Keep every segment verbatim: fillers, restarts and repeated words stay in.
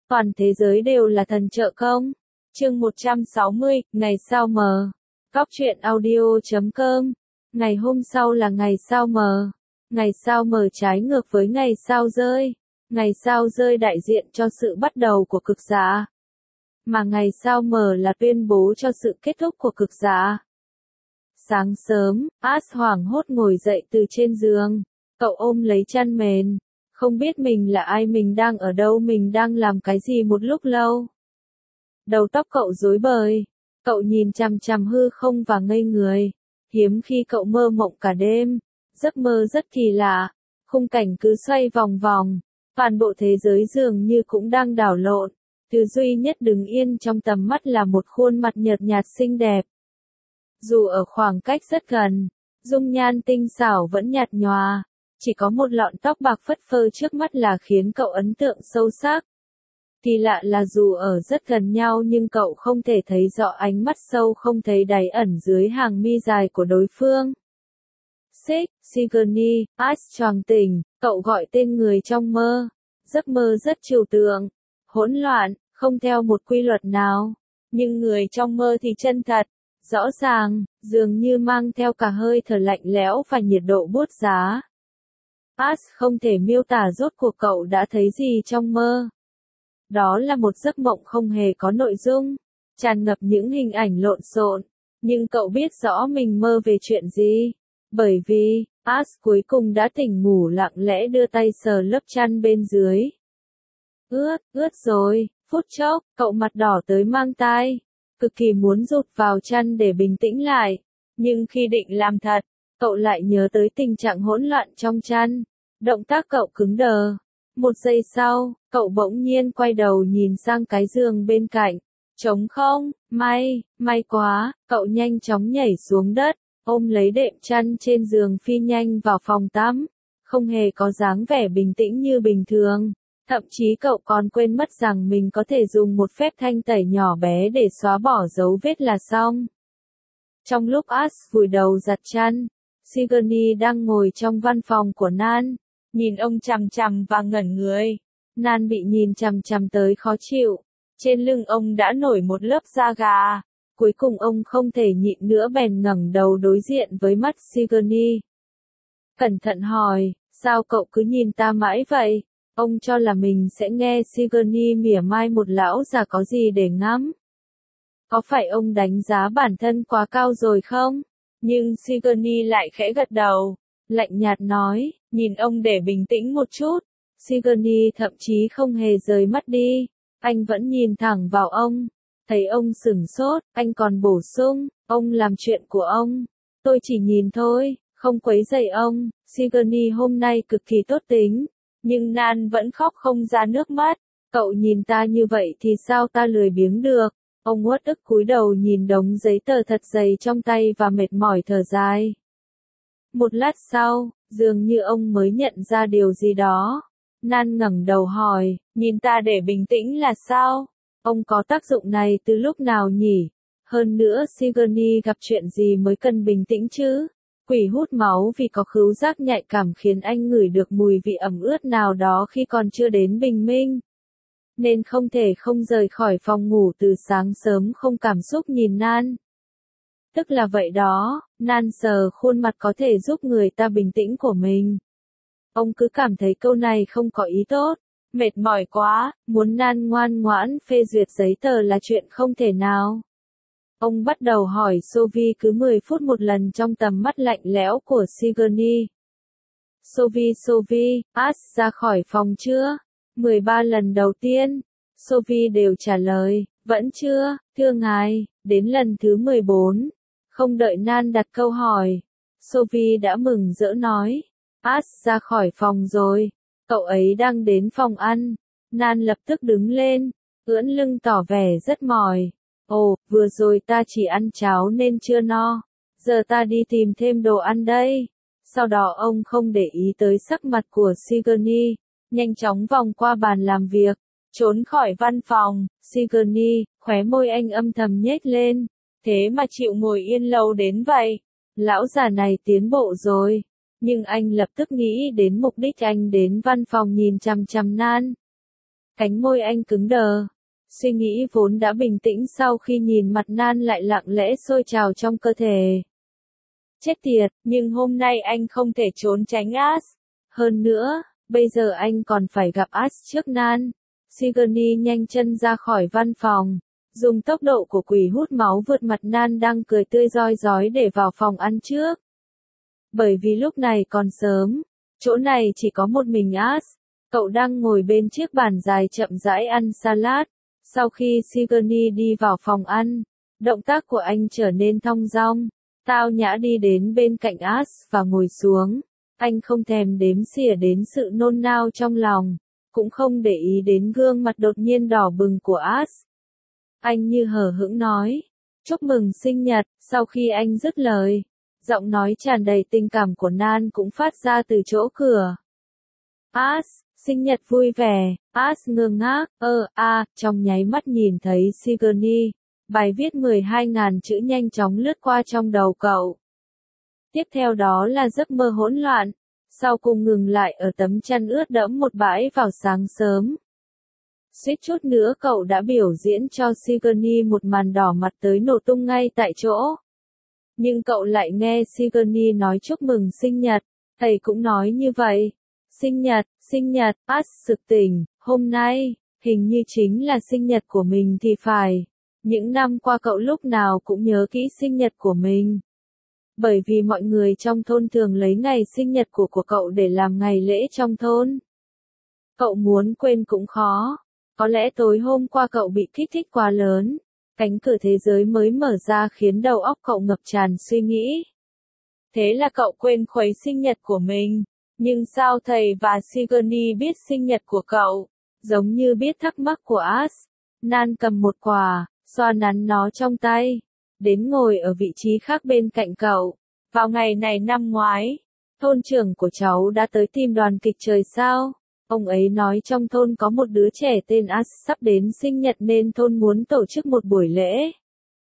Toàn thế giới đều là thần trợ công. Chương một trăm sáu mươi, ngày sao mờ. Góc truyện audio chấm com. Ngày hôm sau là ngày sao mờ. Ngày sao mờ trái ngược với ngày sao rơi. Ngày sao rơi đại diện cho sự bắt đầu của cực giả. Mà ngày sao mờ là tuyên bố cho sự kết thúc của cực giả. Sáng sớm, Ash hoảng hốt ngồi dậy từ trên giường. Cậu ôm lấy chăn mền. Không biết mình là ai, mình đang ở đâu, mình đang làm cái gì một lúc lâu. Đầu tóc cậu rối bời. Cậu nhìn chằm chằm hư không và ngây người. Hiếm khi cậu mơ mộng cả đêm. Giấc mơ rất kỳ lạ. Khung cảnh cứ xoay vòng vòng. Toàn bộ thế giới dường như cũng đang đảo lộn. Thứ duy nhất đứng yên trong tầm mắt là một khuôn mặt nhợt nhạt xinh đẹp. Dù ở khoảng cách rất gần, dung nhan tinh xảo vẫn nhạt nhòa. Chỉ có một lọn tóc bạc phất phơ trước mắt là khiến cậu ấn tượng sâu sắc. Kỳ lạ là dù ở rất gần nhau nhưng cậu không thể thấy rõ ánh mắt sâu không thấy đáy ẩn dưới hàng mi dài của đối phương. Xích, Sigourney, Ash choàng tỉnh, cậu gọi tên người trong mơ. Giấc mơ rất trừu tượng, hỗn loạn, không theo một quy luật nào. Nhưng người trong mơ thì chân thật, rõ ràng, dường như mang theo cả hơi thở lạnh lẽo và nhiệt độ buốt giá. Ash không thể miêu tả rốt cuộc cậu đã thấy gì trong mơ. Đó là một giấc mộng không hề có nội dung, tràn ngập những hình ảnh lộn xộn, nhưng cậu biết rõ mình mơ về chuyện gì. Bởi vì, Ash cuối cùng đã tỉnh ngủ, lặng lẽ đưa tay sờ lớp chăn bên dưới. Ướt, ướt rồi, phút chốc, cậu mặt đỏ tới mang tai, cực kỳ muốn rụt vào chăn để bình tĩnh lại. Nhưng khi định làm thật, cậu lại nhớ tới tình trạng hỗn loạn trong chăn. Động tác cậu cứng đờ. Một giây sau, cậu bỗng nhiên quay đầu nhìn sang cái giường bên cạnh. Trống không, may, may quá, cậu nhanh chóng nhảy xuống đất, ôm lấy đệm chăn trên giường phi nhanh vào phòng tắm. Không hề có dáng vẻ bình tĩnh như bình thường. Thậm chí cậu còn quên mất rằng mình có thể dùng một phép thanh tẩy nhỏ bé để xóa bỏ dấu vết là xong. Trong lúc Ash vùi đầu giặt chăn, Sigourney đang ngồi trong văn phòng của Nan, nhìn ông chằm chằm và ngẩn người. Nan bị nhìn chằm chằm tới khó chịu, trên lưng ông đã nổi một lớp da gà. Cuối cùng ông không thể nhịn nữa bèn ngẩng đầu đối diện với mắt Sigourney. Cẩn thận hỏi, sao cậu cứ nhìn ta mãi vậy? Ông cho là mình sẽ nghe Sigourney mỉa mai một lão già có gì để ngắm. Có phải ông đánh giá bản thân quá cao rồi không? Nhưng Sigourney lại khẽ gật đầu, lạnh nhạt nói, nhìn ông để bình tĩnh một chút. Sigourney thậm chí không hề rời mắt đi, anh vẫn nhìn thẳng vào ông. Thấy ông sửng sốt, anh còn bổ sung, ông làm chuyện của ông. Tôi chỉ nhìn thôi, không quấy rầy ông. Sigourney hôm nay cực kỳ tốt tính, nhưng Nan vẫn khóc không ra nước mắt. Cậu nhìn ta như vậy thì sao ta lười biếng được? Ông uất ức cúi đầu nhìn đống giấy tờ thật dày trong tay và mệt mỏi thở dài. Một lát sau, dường như ông mới nhận ra điều gì đó. Nan ngẩng đầu hỏi, nhìn ta để bình tĩnh là sao? Ông có tác dụng này từ lúc nào nhỉ? Hơn nữa Sigourney gặp chuyện gì mới cần bình tĩnh chứ? Quỷ hút máu vì có khứu giác nhạy cảm khiến anh ngửi được mùi vị ẩm ướt nào đó khi còn chưa đến bình minh. Nên không thể không rời khỏi phòng ngủ từ sáng sớm không cảm xúc nhìn Nan. Tức là vậy đó, Nan sờ khuôn mặt có thể giúp người ta bình tĩnh của mình. Ông cứ cảm thấy câu này không có ý tốt. Mệt mỏi quá, muốn Nan ngoan ngoãn phê duyệt giấy tờ là chuyện không thể nào. Ông bắt đầu hỏi Sophie cứ mười phút một lần trong tầm mắt lạnh lẽo của Sigourney. Sophie, Sophie, Ash ra khỏi phòng chưa? mười ba lần đầu tiên, Sophie đều trả lời, vẫn chưa, thưa ngài. Đến lần thứ mười bốn, không đợi Nan đặt câu hỏi, Sophie đã mừng rỡ nói, Ash ra khỏi phòng rồi. Cậu ấy đang đến phòng ăn. Nan lập tức đứng lên, ưỡn lưng tỏ vẻ rất mỏi. Ồ, vừa rồi ta chỉ ăn cháo nên chưa no. Giờ ta đi tìm thêm đồ ăn đây. Sau đó ông không để ý tới sắc mặt của Sigourney, nhanh chóng vòng qua bàn làm việc, trốn khỏi văn phòng. Sigourney, khóe môi anh âm thầm nhếch lên. Thế mà chịu ngồi yên lâu đến vậy. Lão già này tiến bộ rồi. Nhưng anh lập tức nghĩ đến mục đích anh đến văn phòng nhìn chằm chằm Nan. Cánh môi anh cứng đờ. Suy nghĩ vốn đã bình tĩnh sau khi nhìn mặt Nan lại lặng lẽ sôi trào trong cơ thể. Chết tiệt, nhưng hôm nay anh không thể trốn tránh Ash. Hơn nữa, bây giờ anh còn phải gặp Ash trước Nan. Sigourney nhanh chân ra khỏi văn phòng, dùng tốc độ của quỷ hút máu vượt mặt Nan đang cười tươi rói rói để vào phòng ăn trước. Bởi vì lúc này còn sớm, chỗ này chỉ có một mình Ash. Cậu đang ngồi bên chiếc bàn dài chậm rãi ăn salad. Sau khi Sigourney đi vào phòng ăn, động tác của anh trở nên thong dong, tao nhã đi đến bên cạnh Ash và ngồi xuống. Anh không thèm đếm xỉa đến sự nôn nao trong lòng, cũng không để ý đến gương mặt đột nhiên đỏ bừng của Ash. Anh như hờ hững nói, chúc mừng sinh nhật. Sau khi anh dứt lời, giọng nói tràn đầy tình cảm của Nan cũng phát ra từ chỗ cửa. Ash, sinh nhật vui vẻ. Ash ngơ ngác, ơ, a, à, trong nháy mắt nhìn thấy Sigourney. Bài viết mười hai nghìn chữ nhanh chóng lướt qua trong đầu cậu. Tiếp theo đó là giấc mơ hỗn loạn, sau cùng ngừng lại ở tấm chăn ướt đẫm một bãi vào sáng sớm. Suýt chút nữa cậu đã biểu diễn cho Sigourney một màn đỏ mặt tới nổ tung ngay tại chỗ. Nhưng cậu lại nghe Sigourney nói chúc mừng sinh nhật, thầy cũng nói như vậy. Sinh nhật, sinh nhật, Ash sực tỉnh, hôm nay, hình như chính là sinh nhật của mình thì phải. Những năm qua cậu lúc nào cũng nhớ kỹ sinh nhật của mình. Bởi vì mọi người trong thôn thường lấy ngày sinh nhật của của cậu để làm ngày lễ trong thôn. Cậu muốn quên cũng khó. Có lẽ tối hôm qua cậu bị kích thích quá lớn. Cánh cửa thế giới mới mở ra khiến đầu óc cậu ngập tràn suy nghĩ. Thế là cậu quên khuấy sinh nhật của mình. Nhưng sao thầy và Sigourney biết sinh nhật của cậu? Giống như biết thắc mắc của Ash. Nan cầm một quả, xoa nắn nó trong tay. Đến ngồi ở vị trí khác bên cạnh cậu. Vào ngày này năm ngoái, thôn trưởng của cháu đã tới tìm đoàn kịch trời sao? Ông ấy nói trong thôn có một đứa trẻ tên Ash sắp đến sinh nhật nên thôn muốn tổ chức một buổi lễ.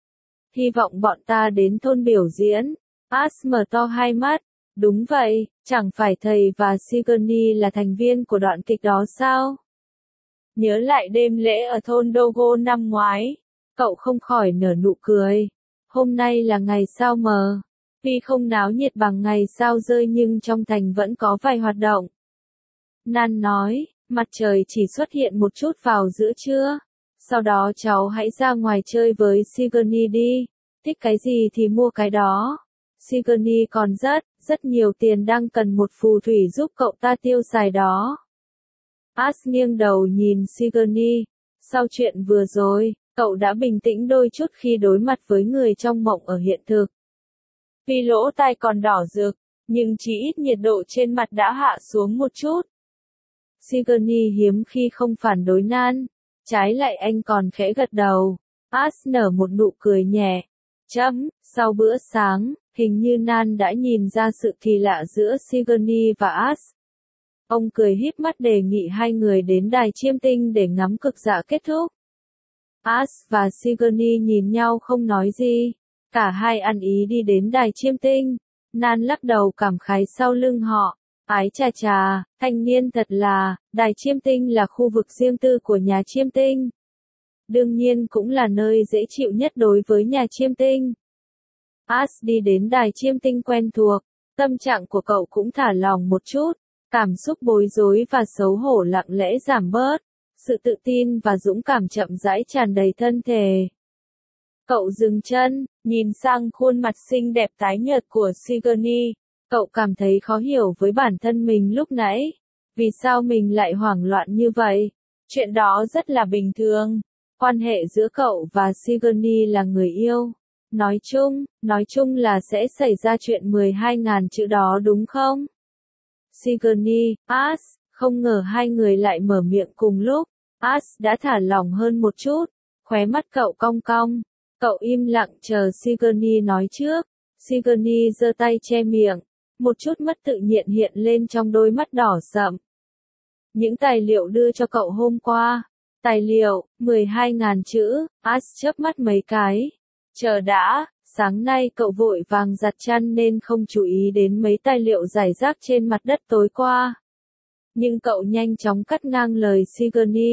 Hy vọng bọn ta đến thôn biểu diễn. Ash mở to hai mắt. Đúng vậy, chẳng phải thầy và Sigourney là thành viên của đoạn kịch đó sao? Nhớ lại đêm lễ ở thôn Dogo năm ngoái, cậu không khỏi nở nụ cười. Hôm nay là ngày sao mờ. Tuy không náo nhiệt bằng ngày sao rơi nhưng trong thành vẫn có vài hoạt động. Nan nói, mặt trời chỉ xuất hiện một chút vào giữa trưa. Sau đó cháu hãy ra ngoài chơi với Sigourney đi. Thích cái gì thì mua cái đó. Sigourney còn rất, rất nhiều tiền đang cần một phù thủy giúp cậu ta tiêu xài đó. Ash nghiêng đầu nhìn Sigourney. Sau chuyện vừa rồi, cậu đã bình tĩnh đôi chút khi đối mặt với người trong mộng ở hiện thực. Vì lỗ tai còn đỏ rực, nhưng chỉ ít nhiệt độ trên mặt đã hạ xuống một chút. Sigourney hiếm khi không phản đối Nan, trái lại anh còn khẽ gật đầu. Ash nở một nụ cười nhẹ. Chấm, sau bữa sáng, hình như Nan đã nhìn ra sự kỳ lạ giữa Sigourney và Ash. Ông cười híp mắt đề nghị hai người đến đài chiêm tinh để ngắm cực dạ kết thúc. Ash và Sigourney nhìn nhau không nói gì. Cả hai ăn ý đi đến đài chiêm tinh. Nan lắc đầu cảm khái sau lưng họ. Ái chà chà, thanh niên thật là, đài chiêm tinh là khu vực riêng tư của nhà chiêm tinh. Đương nhiên cũng là nơi dễ chịu nhất đối với nhà chiêm tinh. Ash đi đến đài chiêm tinh quen thuộc, tâm trạng của cậu cũng thả lỏng một chút, cảm xúc bối rối và xấu hổ lặng lẽ giảm bớt, sự tự tin và dũng cảm chậm rãi tràn đầy thân thể. Cậu dừng chân, nhìn sang khuôn mặt xinh đẹp tái nhợt của Sigourney, cậu cảm thấy khó hiểu với bản thân mình lúc nãy, vì sao mình lại hoảng loạn như vậy? Chuyện đó rất là bình thường. Quan hệ giữa cậu và Sigourney là người yêu. Nói chung, nói chung là sẽ xảy ra chuyện mười hai nghìn chữ đó đúng không? Sigourney, Ash, không ngờ hai người lại mở miệng cùng lúc. Ash đã thả lỏng hơn một chút, khóe mắt cậu cong cong. Cậu im lặng chờ Sigourney nói trước. Sigourney giơ tay che miệng, một chút mất tự nhiên hiện lên trong đôi mắt đỏ sậm. Những tài liệu đưa cho cậu hôm qua. Tài liệu, mười hai nghìn chữ, Ash chớp mắt mấy cái. Chờ đã, sáng nay cậu vội vàng giặt chăn nên không chú ý đến mấy tài liệu rải rác trên mặt đất tối qua. Nhưng cậu nhanh chóng cắt ngang lời Sigourney.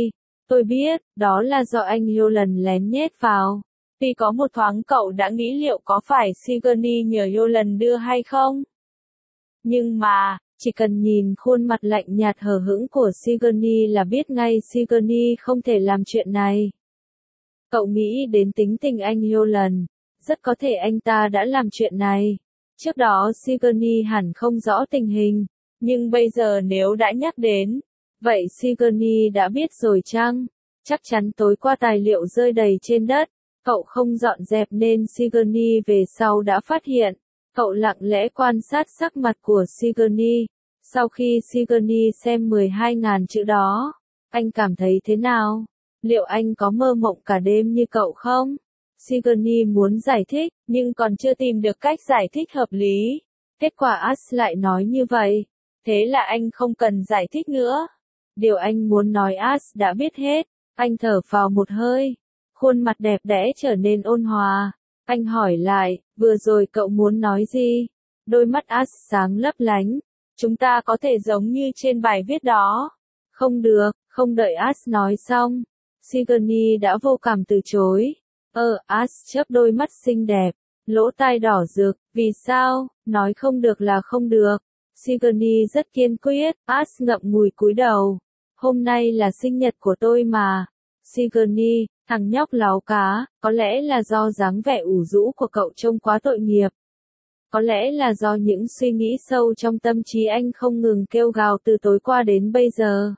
Tôi biết, đó là do anh Yolan lén nhét vào. Tuy có một thoáng cậu đã nghĩ liệu có phải Sigourney nhờ Yolan đưa hay không. Nhưng mà, chỉ cần nhìn khuôn mặt lạnh nhạt hờ hững của Sigourney là biết ngay Sigourney không thể làm chuyện này. Cậu nghĩ đến tính tình anh Yolan, rất có thể anh ta đã làm chuyện này. Trước đó Sigourney hẳn không rõ tình hình, nhưng bây giờ nếu đã nhắc đến, vậy Sigourney đã biết rồi chăng? Chắc chắn tối qua tài liệu rơi đầy trên đất, cậu không dọn dẹp nên Sigourney về sau đã phát hiện. Cậu lặng lẽ quan sát sắc mặt của Sigourney. Sau khi Sigourney xem mười hai nghìn chữ đó, anh cảm thấy thế nào? Liệu anh có mơ mộng cả đêm như cậu không? Sigourney muốn giải thích, nhưng còn chưa tìm được cách giải thích hợp lý. Kết quả Ash lại nói như vậy. Thế là anh không cần giải thích nữa. Điều anh muốn nói Ash đã biết hết. Anh thở phào một hơi. Khuôn mặt đẹp đẽ trở nên ôn hòa. Anh hỏi lại, vừa rồi cậu muốn nói gì? Đôi mắt Ash sáng lấp lánh. Chúng ta có thể giống như trên bài viết đó. Không được, không đợi Ash nói xong. Sigourney đã vô cảm từ chối. Ờ, Ash chớp đôi mắt xinh đẹp, lỗ tai đỏ rực, vì sao, nói không được là không được. Sigourney rất kiên quyết, Ash ngậm ngùi cúi đầu. Hôm nay là sinh nhật của tôi mà. Sigourney, thằng nhóc láo cá, có lẽ là do dáng vẻ ủ rũ của cậu trông quá tội nghiệp. Có lẽ là do những suy nghĩ sâu trong tâm trí anh không ngừng kêu gào từ tối qua đến bây giờ.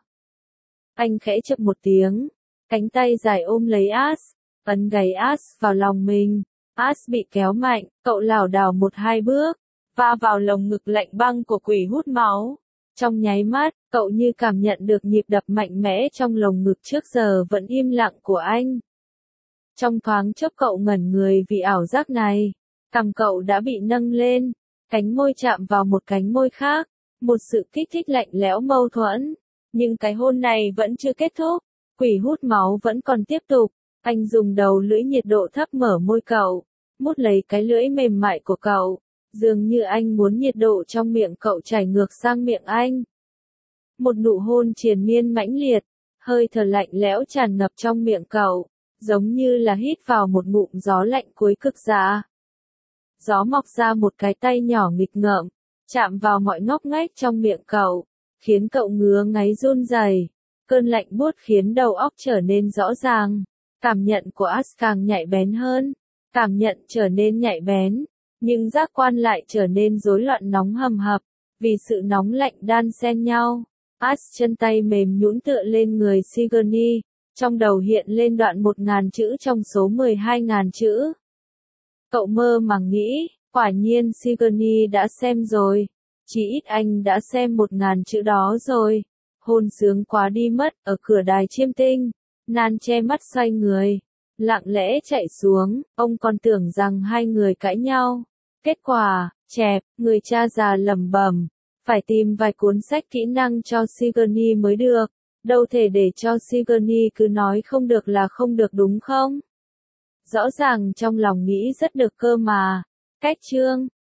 Anh khẽ chậm một tiếng, cánh tay dài ôm lấy Ash, ấn gáy Ash vào lòng mình. Ash bị kéo mạnh, cậu lảo đảo một hai bước, va vào lồng ngực lạnh băng của quỷ hút máu. Trong nháy mắt, cậu như cảm nhận được nhịp đập mạnh mẽ trong lồng ngực trước giờ vẫn im lặng của anh. Trong thoáng chốc cậu ngẩn người vì ảo giác này. Cằm cậu đã bị nâng lên, cánh môi chạm vào một cánh môi khác, một sự kích thích lạnh lẽo mâu thuẫn. Nhưng cái hôn này vẫn chưa kết thúc, quỷ hút máu vẫn còn tiếp tục. Anh dùng đầu lưỡi nhiệt độ thấp mở môi cậu, mút lấy cái lưỡi mềm mại của cậu, dường như anh muốn nhiệt độ trong miệng cậu chảy ngược sang miệng anh. Một nụ hôn triền miên mãnh liệt, hơi thở lạnh lẽo tràn ngập trong miệng cậu, giống như là hít vào một ngụm gió lạnh cuối cực dạ. Gió mọc ra một cái tay nhỏ nghịch ngợm, chạm vào mọi ngóc ngách trong miệng cậu, khiến cậu ngứa ngáy run rẩy. Cơn lạnh buốt khiến đầu óc trở nên rõ ràng. Cảm nhận của Ash càng nhạy bén hơn. Cảm nhận trở nên nhạy bén, nhưng giác quan lại trở nên rối loạn nóng hầm hập, vì sự nóng lạnh đan xen nhau. Ash chân tay mềm nhũn tựa lên người Sigourney, trong đầu hiện lên đoạn một ngàn chữ trong số mười hai nghìn chữ. Cậu mơ màng nghĩ, quả nhiên Sigourney đã xem rồi. Chỉ ít anh đã xem một ngàn chữ đó rồi. Hôn sướng quá đi mất, ở cửa đài chiêm tinh. Nan che mắt xoay người, lặng lẽ chạy xuống, ông còn tưởng rằng hai người cãi nhau. Kết quả, chẹp, người cha già lẩm bẩm, phải tìm vài cuốn sách kỹ năng cho Sigourney mới được, đâu thể để cho Sigourney cứ nói không được là không được đúng không? Rõ ràng trong lòng nghĩ rất được cơ mà. Cách chương